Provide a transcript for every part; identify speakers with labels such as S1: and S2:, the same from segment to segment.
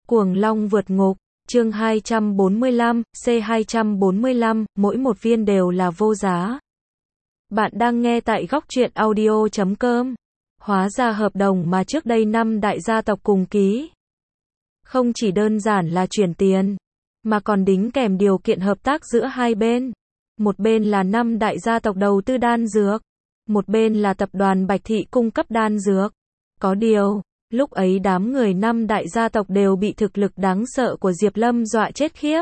S1: Cuồng Long vượt ngục, chương 245, C245, mỗi một viên đều là vô giá. Bạn đang nghe tại góc truyện audio.com. Hóa ra hợp đồng mà trước đây 5 đại gia tộc cùng ký. Không chỉ đơn giản là chuyển tiền, mà còn đính kèm điều kiện hợp tác giữa hai bên. Một bên là 5 đại gia tộc đầu tư đan dược, một bên là tập đoàn Bạch Thị cung cấp đan dược. Có điều, lúc ấy đám người 5 đại gia tộc đều bị thực lực đáng sợ của Diệp Lâm dọa chết khiếp.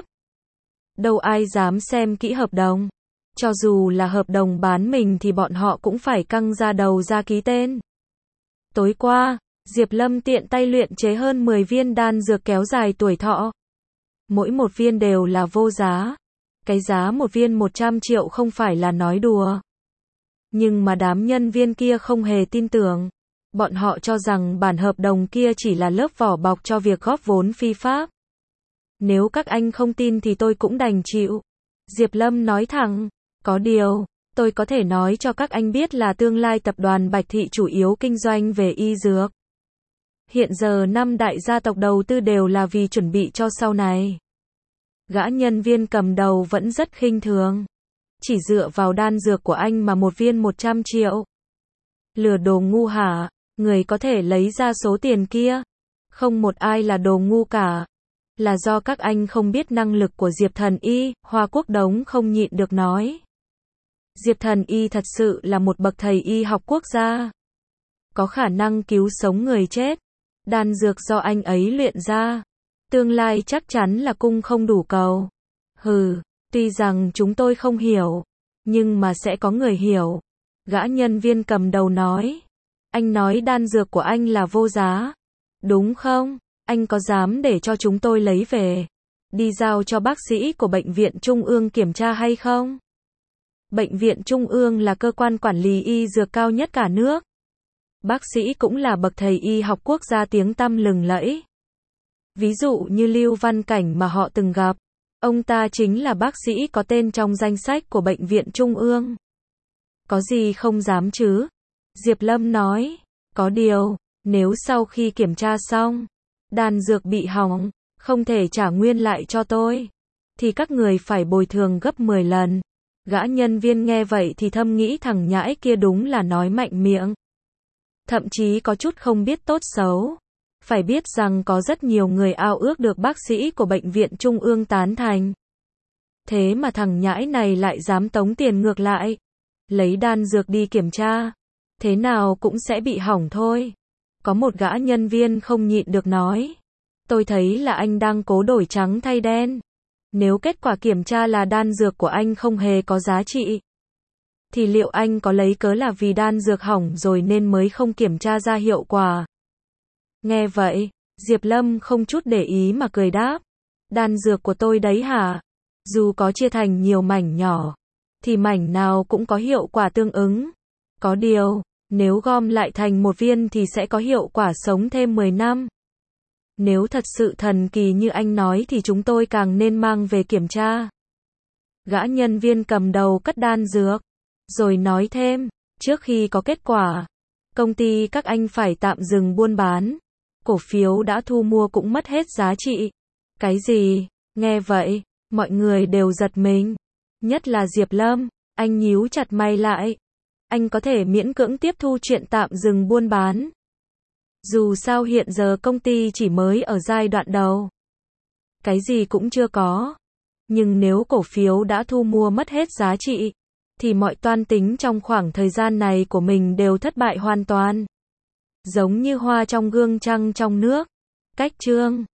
S1: Đâu ai dám xem kỹ hợp đồng. Cho dù là hợp đồng bán mình thì bọn họ cũng phải căng ra đầu ra ký tên. Tối qua, Diệp Lâm tiện tay luyện chế hơn 10 viên đan dược kéo dài tuổi thọ. Mỗi một viên đều là vô giá. Cái giá một viên 100 triệu không phải là nói đùa. Nhưng mà đám nhân viên kia không hề tin tưởng. Bọn họ cho rằng bản hợp đồng kia chỉ là lớp vỏ bọc cho việc góp vốn phi pháp. Nếu các anh không tin thì tôi cũng đành chịu. Diệp Lâm nói thẳng. Có điều, tôi có thể nói cho các anh biết là tương lai tập đoàn Bạch Thị chủ yếu kinh doanh về y dược. Hiện giờ 5 đại gia tộc đầu tư đều là vì chuẩn bị cho sau này. Gã nhân viên cầm đầu vẫn rất khinh thường. Chỉ dựa vào đan dược của anh mà một viên 100 triệu. Lừa đồ ngu hả? Người có thể lấy ra số tiền kia. Không một ai là đồ ngu cả. Là do các anh không biết năng lực của Diệp Thần Y, Hoa Quốc Đống không nhịn được nói. Diệp Thần Y thật sự là một bậc thầy y học quốc gia. Có khả năng cứu sống người chết. Đan dược do anh ấy luyện ra. Tương lai chắc chắn là cung không đủ cầu. Hừ, tuy rằng chúng tôi không hiểu, nhưng mà sẽ có người hiểu. Gã nhân viên cầm đầu nói. Anh nói đan dược của anh là vô giá. Đúng không? Anh có dám để cho chúng tôi lấy về, đi giao cho bác sĩ của Bệnh viện Trung ương kiểm tra hay không? Bệnh viện Trung ương là cơ quan quản lý y dược cao nhất cả nước. Bác sĩ cũng là bậc thầy y học quốc gia tiếng tăm lừng lẫy. Ví dụ như Lưu Văn Cảnh mà họ từng gặp. Ông ta chính là bác sĩ có tên trong danh sách của Bệnh viện Trung ương. Có gì không dám chứ? Diệp Lâm nói. Có điều, nếu sau khi kiểm tra xong, đan dược bị hỏng, không thể trả nguyên lại cho tôi, thì các người phải bồi thường gấp 10 lần. Gã nhân viên nghe vậy thì thầm nghĩ thằng nhãi kia đúng là nói mạnh miệng. Thậm chí có chút không biết tốt xấu. Phải biết rằng có rất nhiều người ao ước được bác sĩ của Bệnh viện Trung ương tán thành. Thế mà thằng nhãi này lại dám tống tiền ngược lại. Lấy đan dược đi kiểm tra. Thế nào cũng sẽ bị hỏng thôi. Có một gã nhân viên không nhịn được nói. Tôi thấy là anh đang cố đổi trắng thay đen. Nếu kết quả kiểm tra là đan dược của anh không hề có giá trị, thì liệu anh có lấy cớ là vì đan dược hỏng rồi nên mới không kiểm tra ra hiệu quả? Nghe vậy, Diệp Lâm không chút để ý mà cười đáp. Đan dược của tôi đấy hả? Dù có chia thành nhiều mảnh nhỏ, thì mảnh nào cũng có hiệu quả tương ứng. Có điều, nếu gom lại thành một viên thì sẽ có hiệu quả sống thêm 10 năm. Nếu thật sự thần kỳ như anh nói thì chúng tôi càng nên mang về kiểm tra. Gã nhân viên cầm đầu cất đan dược, rồi nói thêm, trước khi có kết quả, công ty các anh phải tạm dừng buôn bán. Cổ phiếu đã thu mua cũng mất hết giá trị. Cái gì? Nghe vậy, mọi người đều giật mình. Nhất là Diệp Lâm, anh nhíu chặt mày lại. Anh có thể miễn cưỡng tiếp thu chuyện tạm dừng buôn bán. Dù sao hiện giờ công ty chỉ mới ở giai đoạn đầu. Cái gì cũng chưa có. Nhưng nếu cổ phiếu đã thu mua mất hết giá trị, thì mọi toan tính trong khoảng thời gian này của mình đều thất bại hoàn toàn. Giống như hoa trong gương trăng trong nước. Cách chương